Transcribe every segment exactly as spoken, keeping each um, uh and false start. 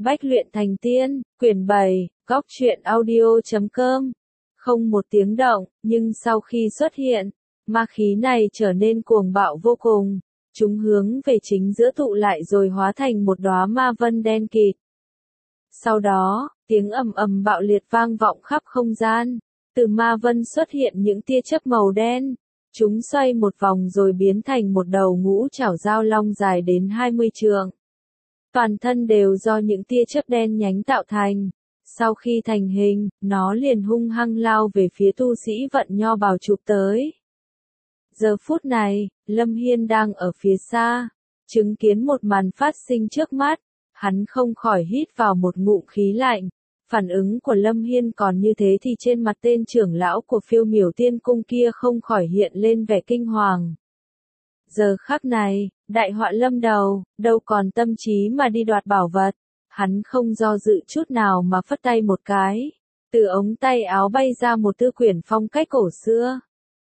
Bách luyện thành tiên, quyển bảy, góc truyện audio chấm com. Không một tiếng động, nhưng sau khi xuất hiện, ma khí này trở nên cuồng bạo vô cùng. Chúng hướng về chính giữa tụ lại rồi hóa thành một đóa ma vân đen kịt. Sau đó, tiếng ầm ầm bạo liệt vang vọng khắp không gian. Từ ma vân xuất hiện những tia chớp màu đen. Chúng xoay một vòng rồi biến thành một đầu ngũ trảo dao long dài đến hai mươi trượng. Toàn thân đều do những tia chớp đen nhánh tạo thành. Sau khi thành hình, nó liền hung hăng lao về phía tu sĩ vận nho bào chụp tới. Giờ phút này, Lâm Hiên đang ở phía xa, chứng kiến một màn phát sinh trước mắt, hắn không khỏi hít vào một ngụm khí lạnh. Phản ứng của Lâm Hiên còn như thế thì trên mặt tên trưởng lão của Phiêu Miểu Tiên Cung kia không khỏi hiện lên vẻ kinh hoàng. Giờ khắc này, đại họa lâm đầu, đâu còn tâm trí mà đi đoạt bảo vật. Hắn không do dự chút nào mà phất tay một cái. Từ ống tay áo bay ra một thư quyển phong cách cổ xưa.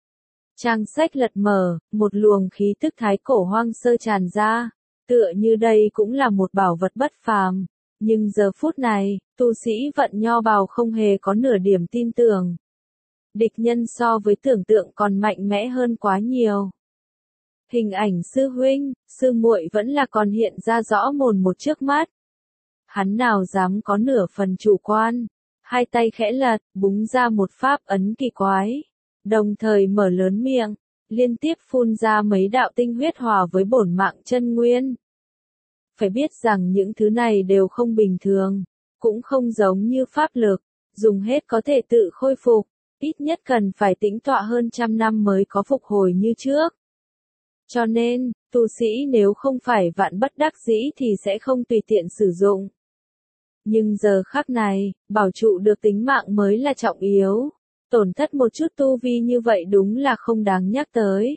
Trang sách lật mở, một luồng khí tức thái cổ hoang sơ tràn ra. Tựa như đây cũng là một bảo vật bất phàm. Nhưng giờ phút này, tu sĩ vận nho bào không hề có nửa điểm tin tưởng. Địch nhân so với tưởng tượng còn mạnh mẽ hơn quá nhiều. Hình ảnh sư huynh, sư muội vẫn là còn hiện ra rõ mồn một trước mắt. Hắn nào dám có nửa phần chủ quan, hai tay khẽ lật, búng ra một pháp ấn kỳ quái, đồng thời mở lớn miệng, liên tiếp phun ra mấy đạo tinh huyết hòa với bổn mạng chân nguyên. Phải biết rằng những thứ này đều không bình thường, cũng không giống như pháp lực, dùng hết có thể tự khôi phục, ít nhất cần phải tĩnh tọa hơn trăm năm mới có phục hồi như trước. Cho nên, tu sĩ nếu không phải vạn bất đắc dĩ thì sẽ không tùy tiện sử dụng. Nhưng giờ khắc này, bảo trụ được tính mạng mới là trọng yếu. Tổn thất một chút tu vi như vậy đúng là không đáng nhắc tới.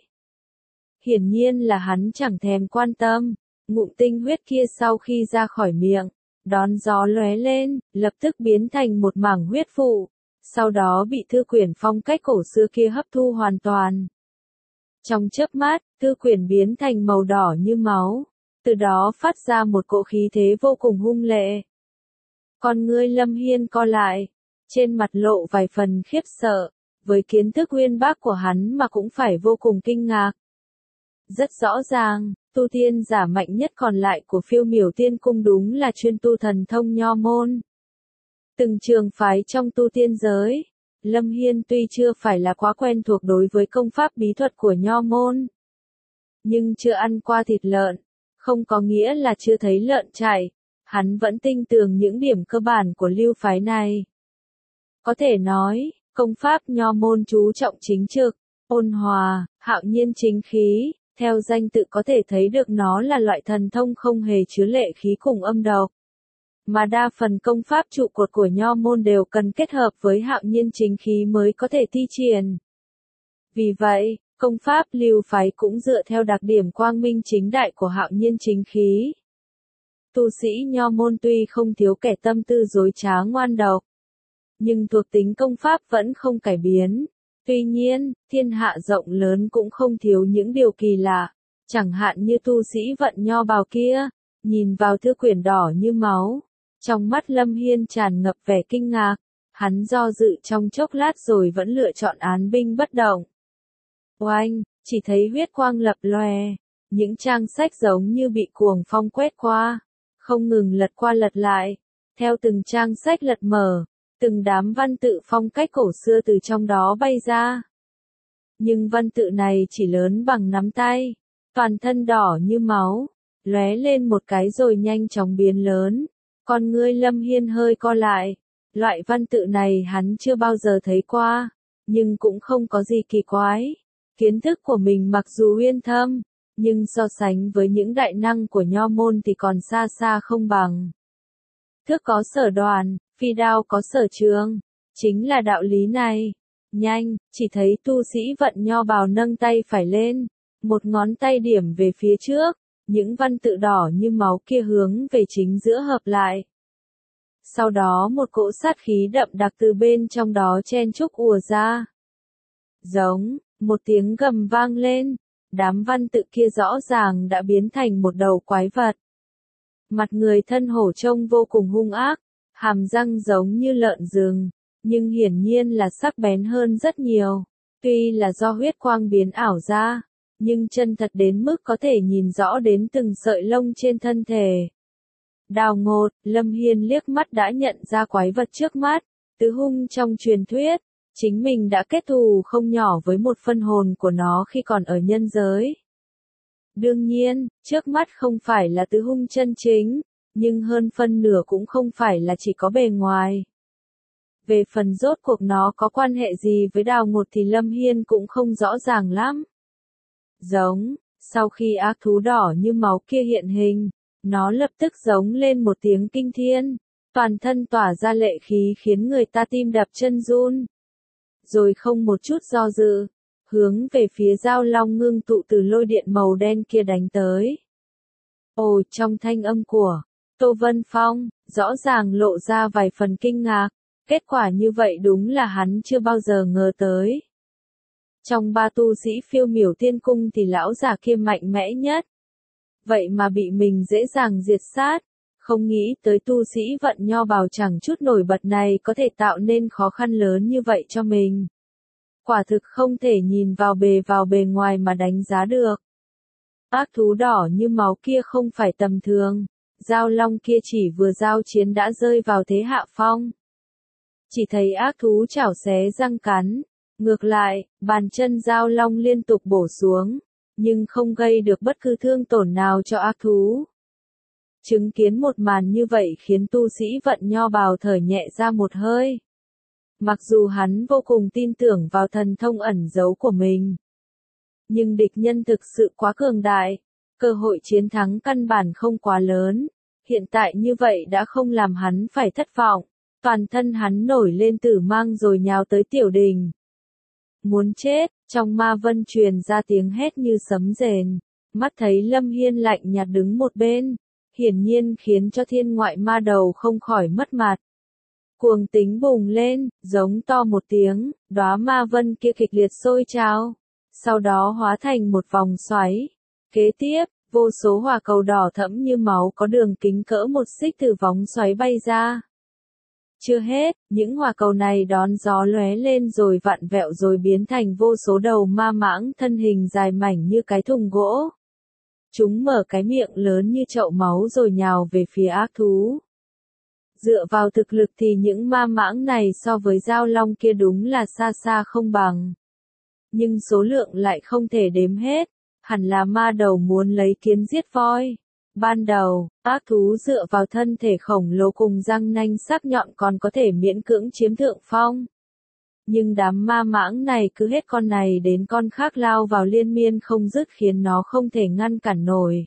Hiển nhiên là hắn chẳng thèm quan tâm. Ngụm tinh huyết kia sau khi ra khỏi miệng, đón gió lóe lên, lập tức biến thành một mảng huyết vụ. Sau đó bị thư quyển phong cách cổ xưa kia hấp thu hoàn toàn. Trong chớp mắt, thư quyển biến thành màu đỏ như máu. Từ đó phát ra một cỗ khí thế vô cùng hung lệ. Con ngươi Lâm Hiên co lại, trên mặt lộ vài phần khiếp sợ, với kiến thức uyên bác của hắn mà cũng phải vô cùng kinh ngạc. Rất rõ ràng, tu tiên giả mạnh nhất còn lại của Phiêu Miểu Tiên Cung đúng là chuyên tu thần thông nho môn. Từng trường phái trong tu tiên giới, Lâm Hiên tuy chưa phải là quá quen thuộc đối với công pháp bí thuật của nho môn, nhưng chưa ăn qua thịt lợn, không có nghĩa là chưa thấy lợn chạy. Hắn vẫn tin tưởng những điểm cơ bản của lưu phái này. Có thể nói, công pháp nho môn chú trọng chính trực, ôn hòa, hạo nhiên chính khí, theo danh tự có thể thấy được nó là loại thần thông không hề chứa lệ khí cùng âm độc. Mà đa phần công pháp trụ cột của nho môn đều cần kết hợp với hạo nhiên chính khí mới có thể thi triển. Vì vậy, công pháp lưu phái cũng dựa theo đặc điểm quang minh chính đại của hạo nhiên chính khí. Tu sĩ nho môn tuy không thiếu kẻ tâm tư dối trá ngoan độc, nhưng thuộc tính công pháp vẫn không cải biến. Tuy nhiên, thiên hạ rộng lớn cũng không thiếu những điều kỳ lạ, chẳng hạn như tu sĩ vận nho bào kia, nhìn vào thư quyển đỏ như máu. Trong mắt Lâm Hiên tràn ngập vẻ kinh ngạc, hắn do dự trong chốc lát rồi vẫn lựa chọn án binh bất động. Oanh, chỉ thấy huyết quang lập lòe, những trang sách giống như bị cuồng phong quét qua. Không ngừng lật qua lật lại, theo từng trang sách lật mở, từng đám văn tự phong cách cổ xưa từ trong đó bay ra. Nhưng văn tự này chỉ lớn bằng nắm tay, toàn thân đỏ như máu, lóe lên một cái rồi nhanh chóng biến lớn. Con ngươi Lâm Hiên hơi co lại, loại văn tự này hắn chưa bao giờ thấy qua, nhưng cũng không có gì kỳ quái. Kiến thức của mình mặc dù uyên thâm, nhưng so sánh với những đại năng của nho môn thì còn xa xa không bằng. Thước có sở đoàn, phi đao có sở trường, chính là đạo lý này. Nhanh, chỉ thấy tu sĩ vận nho bào nâng tay phải lên, một ngón tay điểm về phía trước, những văn tự đỏ như máu kia hướng về chính giữa hợp lại. Sau đó một cỗ sát khí đậm đặc từ bên trong đó chen chúc ùa ra. Giống, một tiếng gầm vang lên. Đám văn tự kia rõ ràng đã biến thành một đầu quái vật. Mặt người thân hổ trông vô cùng hung ác, hàm răng giống như lợn rừng, nhưng hiển nhiên là sắc bén hơn rất nhiều. Tuy là do huyết quang biến ảo ra, nhưng chân thật đến mức có thể nhìn rõ đến từng sợi lông trên thân thể. Đào Ngột, Lâm Hiên liếc mắt đã nhận ra quái vật trước mắt, tứ hung trong truyền thuyết, chính mình đã kết thù không nhỏ với một phân hồn của nó khi còn ở nhân giới. Đương nhiên, trước mắt không phải là tứ hung chân chính, nhưng hơn phân nửa cũng không phải là chỉ có bề ngoài. Về phần rốt cuộc nó có quan hệ gì với Đào Ngột thì Lâm Hiên cũng không rõ ràng lắm. Giống, sau khi ác thú đỏ như máu kia hiện hình, nó lập tức giống lên một tiếng kinh thiên, toàn thân tỏa ra lệ khí khiến người ta tim đập chân run. Rồi không một chút do dự, hướng về phía Giao Long ngưng tụ từ lôi điện màu đen kia đánh tới. Ồ, trong thanh âm của Tô Vân Phong, rõ ràng lộ ra vài phần kinh ngạc, kết quả như vậy đúng là hắn chưa bao giờ ngờ tới. Trong ba tu sĩ phiêu miểu tiên cung thì lão già kia mạnh mẽ nhất. Vậy mà bị mình dễ dàng diệt sát, không nghĩ tới tu sĩ vận nho bào chẳng chút nổi bật này có thể tạo nên khó khăn lớn như vậy cho mình. Quả thực không thể nhìn vào bề vào bề ngoài mà đánh giá được. Ác thú đỏ như máu kia không phải tầm thường, Giao Long kia chỉ vừa giao chiến đã rơi vào thế hạ phong. Chỉ thấy ác thú chảo xé răng cắn, ngược lại, bàn chân Giao Long liên tục bổ xuống, nhưng không gây được bất cứ thương tổn nào cho ác thú. Chứng kiến một màn như vậy khiến tu sĩ vận nho bào thở nhẹ ra một hơi. Mặc dù hắn vô cùng tin tưởng vào thần thông ẩn giấu của mình, nhưng địch nhân thực sự quá cường đại, cơ hội chiến thắng căn bản không quá lớn. Hiện tại như vậy đã không làm hắn phải thất vọng, toàn thân hắn nổi lên tử mang rồi nhào tới tiểu đình. Muốn chết, trong ma vân truyền ra tiếng hét như sấm rền, mắt thấy Lâm Hiên lạnh nhạt đứng một bên, hiển nhiên khiến cho thiên ngoại ma đầu không khỏi mất mặt. Cuồng tính bùng lên, giống to một tiếng, đóa ma vân kia kịch liệt sôi trào, sau đó hóa thành một vòng xoáy. Kế tiếp, vô số hỏa cầu đỏ thẫm như máu có đường kính cỡ một xích từ vòng xoáy bay ra. Chưa hết, những hỏa cầu này đón gió lóe lên rồi vặn vẹo rồi biến thành vô số đầu ma mãng thân hình dài mảnh như cái thùng gỗ. Chúng mở cái miệng lớn như chậu máu rồi nhào về phía ác thú. Dựa vào thực lực thì những ma mãng này so với Giao Long kia đúng là xa xa không bằng. Nhưng số lượng lại không thể đếm hết, hẳn là ma đầu muốn lấy kiến giết voi. Ban đầu, ác thú dựa vào thân thể khổng lồ cùng răng nanh sắc nhọn còn có thể miễn cưỡng chiếm thượng phong. Nhưng đám ma mãng này cứ hết con này đến con khác lao vào liên miên không dứt khiến nó không thể ngăn cản nổi.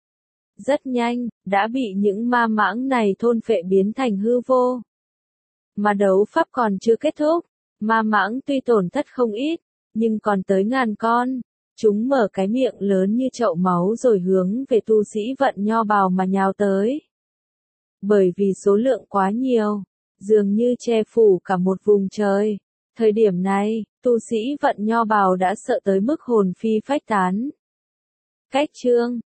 Rất nhanh, đã bị những ma mãng này thôn phệ biến thành hư vô. Mà đấu pháp còn chưa kết thúc, ma mãng tuy tổn thất không ít, nhưng còn tới ngàn con. Chúng mở cái miệng lớn như chậu máu rồi hướng về tu sĩ vận nho bào mà nhào tới. Bởi vì số lượng quá nhiều, dường như che phủ cả một vùng trời. Thời điểm này, tu sĩ vận nho bào đã sợ tới mức hồn phi phách tán. Cách chương